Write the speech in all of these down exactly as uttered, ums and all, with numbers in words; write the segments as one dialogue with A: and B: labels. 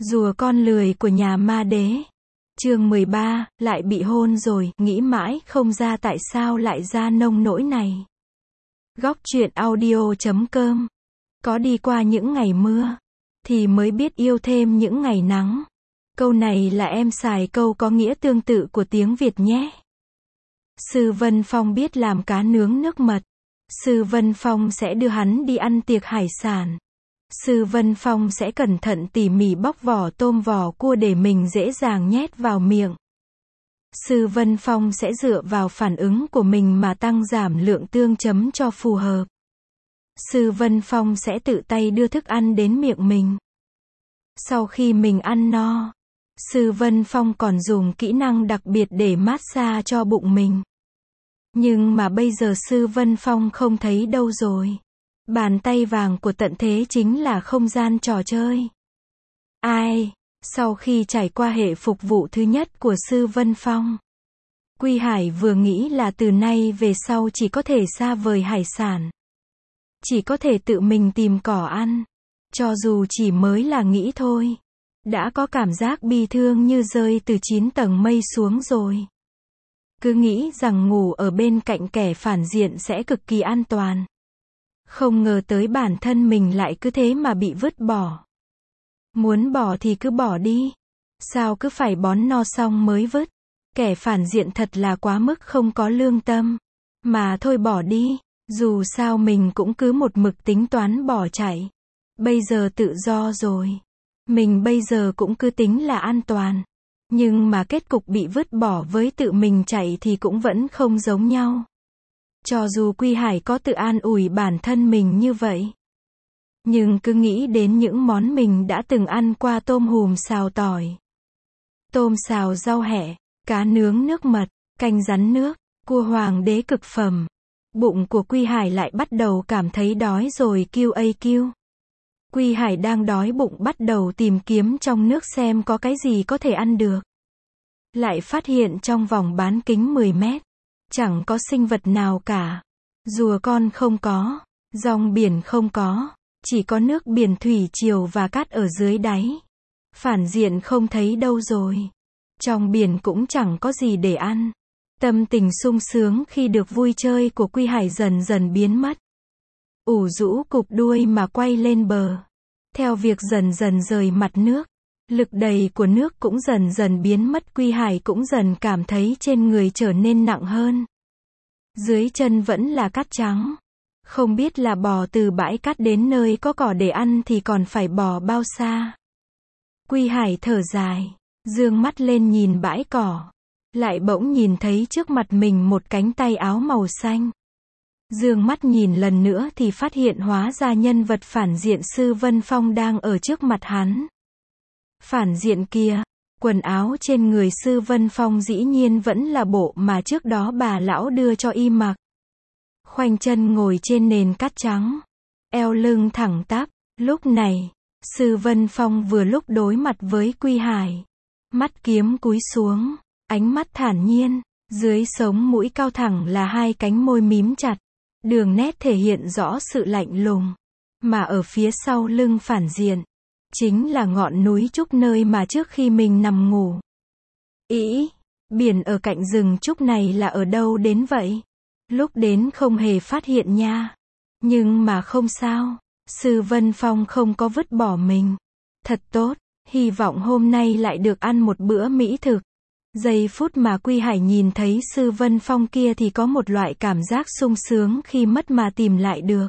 A: Rùa con lười của nhà ma đế. Chương mười ba, lại bị hôn rồi, nghĩ mãi không ra tại sao lại ra nông nỗi này. Góc truyện audio chấm com. Có đi qua những ngày mưa, thì mới biết yêu thêm những ngày nắng. Câu này là em xài câu có nghĩa tương tự của tiếng Việt nhé. Sư Vân Phong biết làm cá nướng nước mật. Sư Vân Phong sẽ đưa hắn đi ăn tiệc hải sản. Sư Vân Phong sẽ cẩn thận tỉ mỉ bóc vỏ tôm vỏ cua để mình dễ dàng nhét vào miệng. Sư Vân Phong sẽ dựa vào phản ứng của mình mà tăng giảm lượng tương chấm cho phù hợp. Sư Vân Phong sẽ tự tay đưa thức ăn đến miệng mình. Sau khi mình ăn no, Sư Vân Phong còn dùng kỹ năng đặc biệt để massage cho bụng mình. Nhưng mà bây giờ Sư Vân Phong không thấy đâu rồi. Bàn tay vàng của tận thế chính là không gian trò chơi. Ai? Sau khi trải qua hệ phục vụ thứ nhất của Sư Vân Phong, Quy Hải vừa nghĩ là từ nay về sau chỉ có thể xa vời hải sản. Chỉ có thể tự mình tìm cỏ ăn. Cho dù chỉ mới là nghĩ thôi, đã có cảm giác bi thương như rơi từ chín tầng mây xuống rồi. Cứ nghĩ rằng ngủ ở bên cạnh kẻ phản diện sẽ cực kỳ an toàn. Không ngờ tới bản thân mình lại cứ thế mà bị vứt bỏ. Muốn bỏ thì cứ bỏ đi. Sao cứ phải bón no xong mới vứt? Kẻ phản diện thật là quá mức không có lương tâm. Mà thôi bỏ đi. Dù sao mình cũng cứ một mực tính toán bỏ chạy. Bây giờ tự do rồi. Mình bây giờ cũng cứ tính là an toàn. Nhưng mà kết cục bị vứt bỏ với tự mình chạy thì cũng vẫn không giống nhau. Cho dù Quy Hải có tự an ủi bản thân mình như vậy, nhưng cứ nghĩ đến những món mình đã từng ăn qua: tôm hùm xào tỏi, tôm xào rau hẹ, cá nướng nước mật, canh rắn nước, cua hoàng đế cực phẩm. Bụng của Quy Hải lại bắt đầu cảm thấy đói rồi. Kiu a kiu. Quy Hải đang đói bụng bắt đầu tìm kiếm trong nước xem có cái gì có thể ăn được. Lại phát hiện trong vòng bán kính mười mét, chẳng có sinh vật nào cả. Rùa con không có, dòng biển không có, chỉ có nước biển thủy triều và cát ở dưới đáy. Phản diện không thấy đâu rồi. Trong biển cũng chẳng có gì để ăn. Tâm tình sung sướng khi được vui chơi của Quy Hải dần dần biến mất. Ủ rũ cụp đuôi mà quay lên bờ. Theo việc dần dần rời mặt nước, lực đẩy của nước cũng dần dần biến mất. Quy Hải cũng dần cảm thấy trên người trở nên nặng hơn. Dưới chân vẫn là cát trắng. Không biết là bò từ bãi cát đến nơi có cỏ để ăn thì còn phải bò bao xa. Quy Hải thở dài, dương mắt lên nhìn bãi cỏ. Lại bỗng nhìn thấy trước mặt mình một cánh tay áo màu xanh. Dương mắt nhìn lần nữa thì phát hiện hóa ra nhân vật phản diện Sư Vân Phong đang ở trước mặt hắn. Phản diện kia, quần áo trên người Sư Vân Phong dĩ nhiên vẫn là bộ mà trước đó bà lão đưa cho y mặc. Khoanh chân ngồi trên nền cát trắng, eo lưng thẳng tắp. Lúc này, Sư Vân Phong vừa lúc đối mặt với Quy Hải. Mắt kiếm cúi xuống, ánh mắt thản nhiên, dưới sống mũi cao thẳng là hai cánh môi mím chặt. Đường nét thể hiện rõ sự lạnh lùng. Mà ở phía sau lưng phản diện, chính là ngọn núi trúc nơi mà trước khi mình nằm ngủ. Ý, biển ở cạnh rừng trúc này là ở đâu đến vậy? Lúc đến không hề phát hiện nha. Nhưng mà không sao. Sư Vân Phong không có vứt bỏ mình. Thật tốt, hy vọng hôm nay lại được ăn một bữa mỹ thực. Giây phút mà Quy Hải nhìn thấy Sư Vân Phong kia thì có một loại cảm giác sung sướng khi mất mà tìm lại được.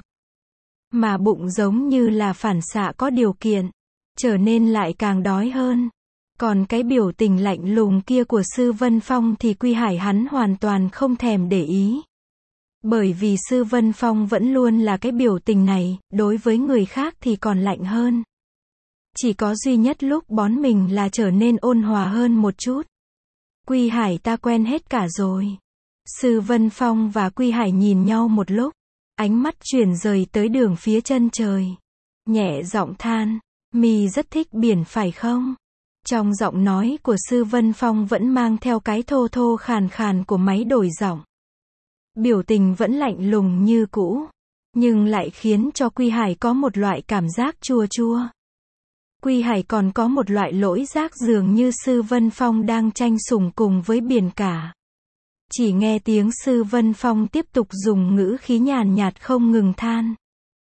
A: Mà bụng giống như là phản xạ có điều kiện, trở nên lại càng đói hơn. Còn cái biểu tình lạnh lùng kia của Sư Vân Phong thì Quy Hải hắn hoàn toàn không thèm để ý. Bởi vì Sư Vân Phong vẫn luôn là cái biểu tình này, đối với người khác thì còn lạnh hơn. Chỉ có duy nhất lúc bón mình là trở nên ôn hòa hơn một chút. Quy Hải ta quen hết cả rồi. Sư Vân Phong và Quy Hải nhìn nhau một lúc. Ánh mắt chuyển rời tới đường phía chân trời. Nhẹ giọng than, mì rất thích biển phải không? Trong giọng nói của Sư Vân Phong vẫn mang theo cái thô thô khàn khàn của máy đổi giọng. Biểu tình vẫn lạnh lùng như cũ, nhưng lại khiến cho Quy Hải có một loại cảm giác chua chua. Quy Hải còn có một loại lỗi giác dường như Sư Vân Phong đang tranh sủng cùng với biển cả. Chỉ nghe tiếng Sư Vân Phong tiếp tục dùng ngữ khí nhàn nhạt không ngừng than.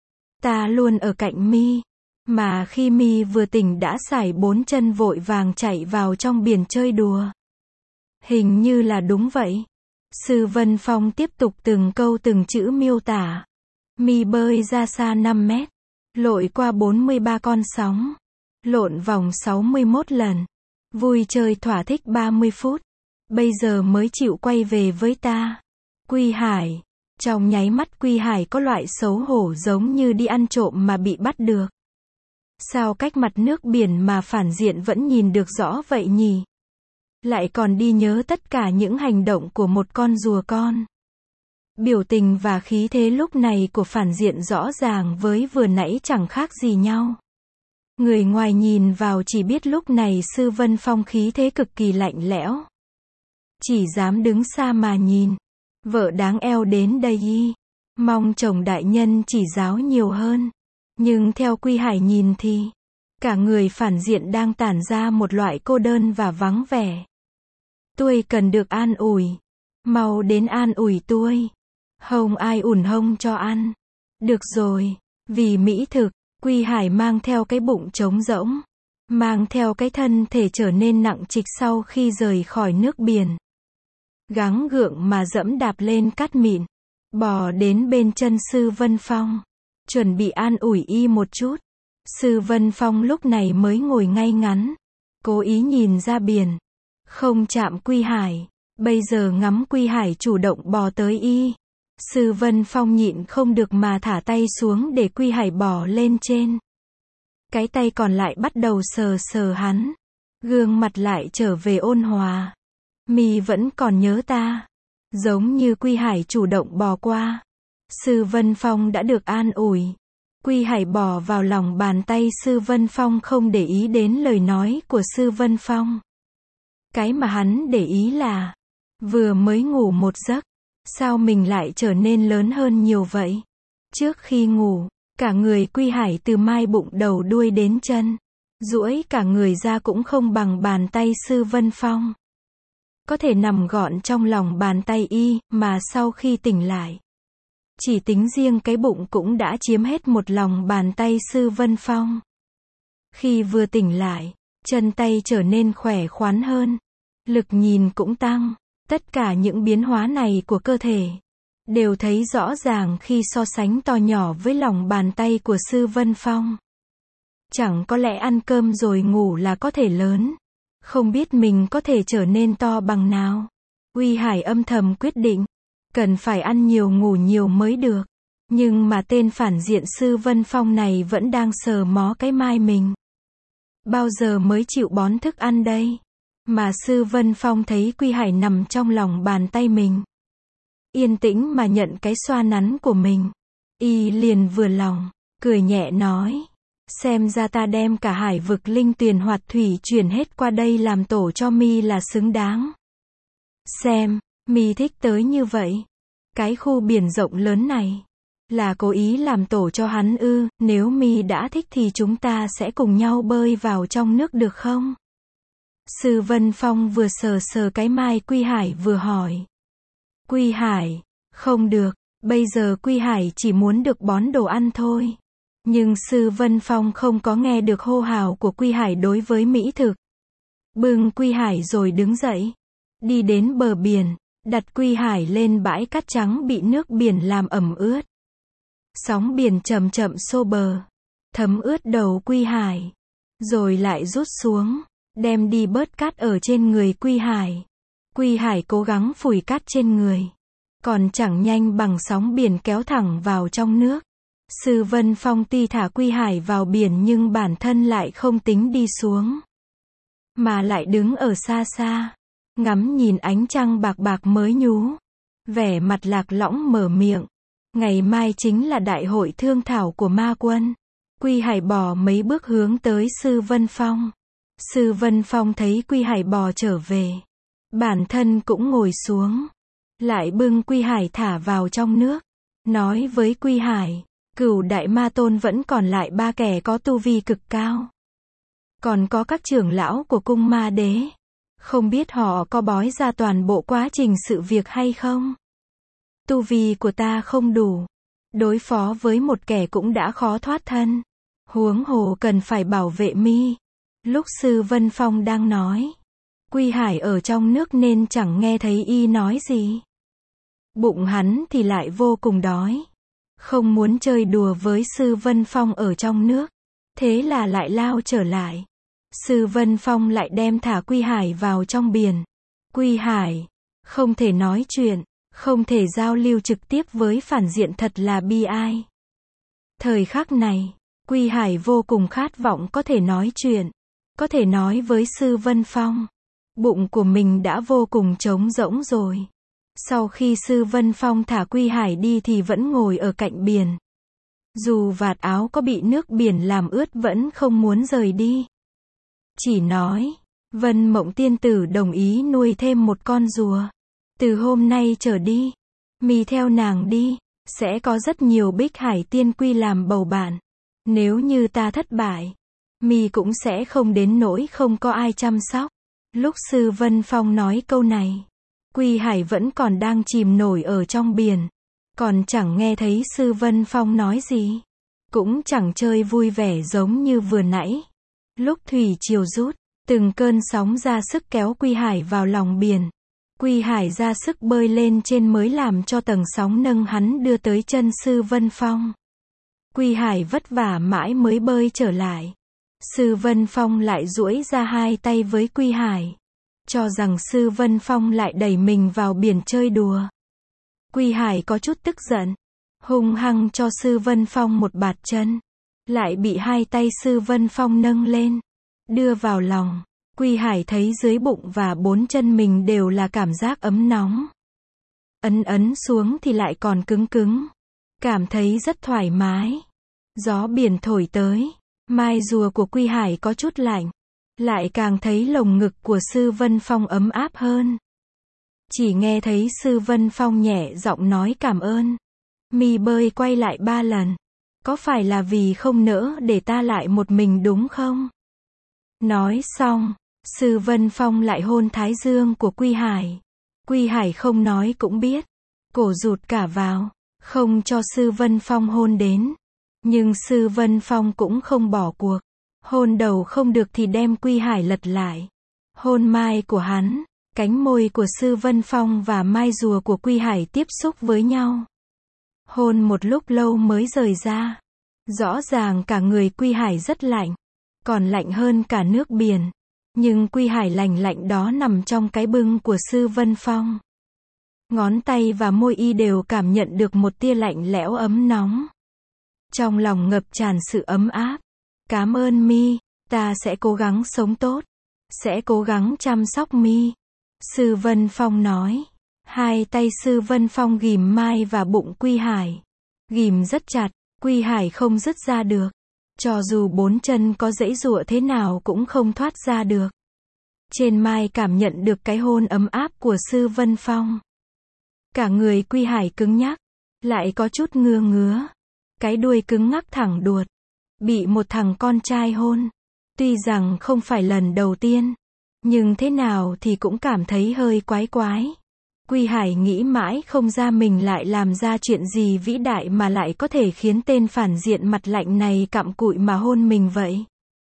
A: Ta luôn ở cạnh mi, mà khi mi vừa tỉnh đã sải bốn chân vội vàng chạy vào trong biển chơi đùa. Hình như là đúng vậy. Sư Vân Phong tiếp tục từng câu từng chữ miêu tả. Mi bơi ra xa năm mét, lội qua bốn mươi ba con sóng, lộn vòng sáu mươi mốt lần, vui chơi thỏa thích ba mươi phút, bây giờ mới chịu quay về với ta. Quy Hải. Trong nháy mắt Quy Hải có loại xấu hổ giống như đi ăn trộm mà bị bắt được. Sao cách mặt nước biển mà phản diện vẫn nhìn được rõ vậy nhỉ? Lại còn đi nhớ tất cả những hành động của một con rùa con. Biểu tình và khí thế lúc này của phản diện rõ ràng với vừa nãy chẳng khác gì nhau. Người ngoài nhìn vào chỉ biết lúc này Sư Vân Phong khí thế cực kỳ lạnh lẽo. Chỉ dám đứng xa mà nhìn. Vợ đáng eo đến đây y. Mong chồng đại nhân chỉ giáo nhiều hơn. Nhưng theo Quy Hải nhìn thì, cả người phản diện đang tản ra một loại cô đơn và vắng vẻ. Tôi cần được an ủi. Mau đến an ủi tôi. Không ai ủn hông cho ăn. Được rồi. Vì mỹ thực, Quy Hải mang theo cái bụng trống rỗng. Mang theo cái thân thể trở nên nặng trịch sau khi rời khỏi nước biển. Gắng gượng mà dẫm đạp lên cát mịn. Bò đến bên chân Sư Vân Phong. Chuẩn bị an ủi y một chút. Sư Vân Phong lúc này mới ngồi ngay ngắn. Cố ý nhìn ra biển. Không chạm Quy Hải. Bây giờ ngắm Quy Hải chủ động bò tới y. Sư Vân Phong nhịn không được mà thả tay xuống để Quy Hải bò lên trên. Cái tay còn lại bắt đầu sờ sờ hắn. Gương mặt lại trở về ôn hòa. Mi vẫn còn nhớ ta. Giống như Quy Hải chủ động bò qua. Sư Vân Phong đã được an ủi. Quy Hải bò vào lòng bàn tay Sư Vân Phong không để ý đến lời nói của Sư Vân Phong. Cái mà hắn để ý là, vừa mới ngủ một giấc, sao mình lại trở nên lớn hơn nhiều vậy? Trước khi ngủ, cả người Quy Hải từ mai bụng đầu đuôi đến chân, duỗi cả người ra cũng không bằng bàn tay Sư Vân Phong. Có thể nằm gọn trong lòng bàn tay y, mà sau khi tỉnh lại, chỉ tính riêng cái bụng cũng đã chiếm hết một lòng bàn tay Sư Vân Phong. Khi vừa tỉnh lại, chân tay trở nên khỏe khoắn hơn, lực nhìn cũng tăng. Tất cả những biến hóa này của cơ thể đều thấy rõ ràng khi so sánh to nhỏ với lòng bàn tay của Sư Vân Phong. Chẳng có lẽ ăn cơm rồi ngủ là có thể lớn. Không biết mình có thể trở nên to bằng nào. Quy Hải âm thầm quyết định, cần phải ăn nhiều ngủ nhiều mới được. Nhưng mà tên phản diện Sư Vân Phong này vẫn đang sờ mó cái mai mình. Bao giờ mới chịu bón thức ăn đây? Mà Sư Vân Phong thấy Quy Hải nằm trong lòng bàn tay mình, yên tĩnh mà nhận cái xoa nắn của mình. Y liền vừa lòng, cười nhẹ nói. Xem ra ta đem cả hải vực linh tuyền hoạt thủy chuyển hết qua đây làm tổ cho mi là xứng đáng. Xem, mi thích tới như vậy. Cái khu biển rộng lớn này, là cố ý làm tổ cho hắn ư? Nếu mi đã thích thì chúng ta sẽ cùng nhau bơi vào trong nước được không? Sư Vân Phong vừa sờ sờ cái mai Quy Hải vừa hỏi. Quy Hải, không được, bây giờ Quy Hải chỉ muốn được bón đồ ăn thôi. Nhưng Sư Vân Phong không có nghe được hô hào của Quy Hải đối với mỹ thực. Bưng Quy Hải rồi đứng dậy, đi đến bờ biển, đặt Quy Hải lên bãi cát trắng bị nước biển làm ẩm ướt. Sóng biển chậm chậm xô bờ, thấm ướt đầu Quy Hải, rồi lại rút xuống, đem đi bớt cát ở trên người Quy Hải. Quy Hải cố gắng phủi cát trên người, còn chẳng nhanh bằng sóng biển kéo thẳng vào trong nước. Sư Vân Phong tuy thả Quy Hải vào biển nhưng bản thân lại không tính đi xuống, mà lại đứng ở xa xa, ngắm nhìn ánh trăng bạc bạc mới nhú. Vẻ mặt lạc lõng mở miệng. Ngày mai chính là đại hội thương thảo của ma quân. Quy Hải bò mấy bước hướng tới Sư Vân Phong. Sư Vân Phong thấy Quy Hải bò trở về, bản thân cũng ngồi xuống, lại bưng Quy Hải thả vào trong nước, nói với Quy Hải, Cửu Đại Ma Tôn vẫn còn lại ba kẻ có tu vi cực cao. Còn có các trưởng lão của cung ma đế. Không biết họ có bói ra toàn bộ quá trình sự việc hay không? Tu vi của ta không đủ. Đối phó với một kẻ cũng đã khó thoát thân. Huống hồ cần phải bảo vệ mi. Lúc Sư Vân Phong đang nói, Quy Hải ở trong nước nên chẳng nghe thấy y nói gì. Bụng hắn thì lại vô cùng đói. Không muốn chơi đùa với Sư Vân Phong ở trong nước. Thế là lại lao trở lại. Sư Vân Phong lại đem thả Quy Hải vào trong biển. Quy Hải, không thể nói chuyện, không thể giao lưu trực tiếp với phản diện thật là bi ai. Thời khắc này, Quy Hải vô cùng khát vọng có thể nói chuyện, có thể nói với Sư Vân Phong. Bụng của mình đã vô cùng trống rỗng rồi. Sau khi Sư Vân Phong thả Quy Hải đi thì vẫn ngồi ở cạnh biển. Dù vạt áo có bị nước biển làm ướt vẫn không muốn rời đi. Chỉ nói, Vân Mộng tiên tử đồng ý nuôi thêm một con rùa. Từ hôm nay trở đi, mi theo nàng đi, sẽ có rất nhiều Bích Hải tiên quy làm bầu bạn. Nếu như ta thất bại, mi cũng sẽ không đến nỗi không có ai chăm sóc. Lúc Sư Vân Phong nói câu này, Quy Hải vẫn còn đang chìm nổi ở trong biển. Còn chẳng nghe thấy Sư Vân Phong nói gì. Cũng chẳng chơi vui vẻ giống như vừa nãy. Lúc thủy triều rút, từng cơn sóng ra sức kéo Quy Hải vào lòng biển. Quy Hải ra sức bơi lên trên mới làm cho tầng sóng nâng hắn đưa tới chân Sư Vân Phong. Quy Hải vất vả mãi mới bơi trở lại. Sư Vân Phong lại duỗi ra hai tay với Quy Hải. Cho rằng Sư Vân Phong lại đẩy mình vào biển chơi đùa. Quy Hải có chút tức giận. Hung hăng cho Sư Vân Phong một bạt chân. Lại bị hai tay Sư Vân Phong nâng lên. Đưa vào lòng. Quy Hải thấy dưới bụng và bốn chân mình đều là cảm giác ấm nóng. Ấn ấn xuống thì lại còn cứng cứng. Cảm thấy rất thoải mái. Gió biển thổi tới. Mai rùa của Quy Hải có chút lạnh. Lại càng thấy lồng ngực của Sư Vân Phong ấm áp hơn. Chỉ nghe thấy Sư Vân Phong nhẹ giọng nói cảm ơn. Mi bơi quay lại ba lần. Có phải là vì không nỡ để ta lại một mình đúng không? Nói xong, Sư Vân Phong lại hôn thái dương của Quy Hải. Quy Hải không nói cũng biết. Cổ rụt cả vào. Không cho Sư Vân Phong hôn đến. Nhưng Sư Vân Phong cũng không bỏ cuộc. Hôn đầu không được thì đem Quy Hải lật lại. Hôn mai của hắn. Cánh môi của Sư Vân Phong và mai rùa của Quy Hải tiếp xúc với nhau. Hôn một lúc lâu mới rời ra. Rõ ràng cả người Quy Hải rất lạnh. Còn lạnh hơn cả nước biển. Nhưng Quy Hải lành lạnh đó nằm trong cái bưng của Sư Vân Phong. Ngón tay và môi y đều cảm nhận được một tia lạnh lẽo ấm nóng. Trong lòng ngập tràn sự ấm áp. Cảm ơn mi, ta sẽ cố gắng sống tốt. Sẽ cố gắng chăm sóc mi. Sư Vân Phong nói. Hai tay Sư Vân Phong ghìm mai và bụng Quy Hải. Ghìm rất chặt, Quy Hải không dứt ra được. Cho dù bốn chân có giãy giụa thế nào cũng không thoát ra được. Trên mai cảm nhận được cái hôn ấm áp của Sư Vân Phong. Cả người Quy Hải cứng nhắc. Lại có chút ngứa ngứa. Cái đuôi cứng ngắc thẳng đuột. Bị một thằng con trai hôn. Tuy rằng không phải lần đầu tiên. Nhưng thế nào thì cũng cảm thấy hơi quái quái. Quy Hải nghĩ mãi không ra mình lại làm ra chuyện gì vĩ đại mà lại có thể khiến tên phản diện mặt lạnh này cặm cụi mà hôn mình vậy.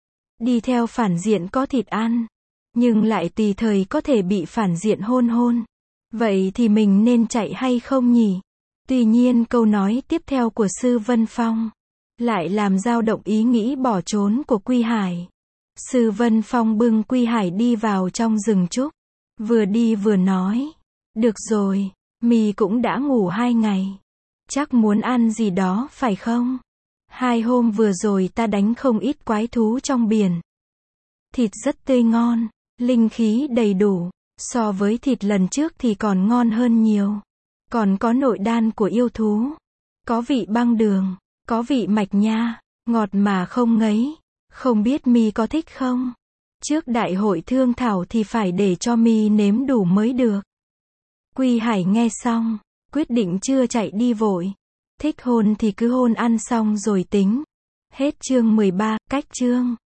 A: Đi theo phản diện có thịt ăn. Nhưng lại tùy thời có thể bị phản diện hôn hôn. Vậy thì mình nên chạy hay không nhỉ? Tuy nhiên câu nói tiếp theo của Sư Vân Phong lại làm dao động ý nghĩ bỏ trốn của Quy Hải. Sư Vân Phong bưng Quy Hải đi vào trong rừng trúc. Vừa đi vừa nói. Được rồi, mì cũng đã ngủ hai ngày. Chắc muốn ăn gì đó phải không? Hai hôm vừa rồi ta đánh không ít quái thú trong biển. Thịt rất tươi ngon, linh khí đầy đủ. So với thịt lần trước thì còn ngon hơn nhiều. Còn có nội đan của yêu thú. Có vị băng đường, có vị mạch nha, ngọt mà không ngấy. Không biết mi có thích không? Trước đại hội thương thảo thì phải để cho mi nếm đủ mới được. Quy Hải nghe xong, quyết định chưa chạy đi vội. Thích hôn thì cứ hôn ăn xong rồi tính. Hết chương mười ba, cách chương.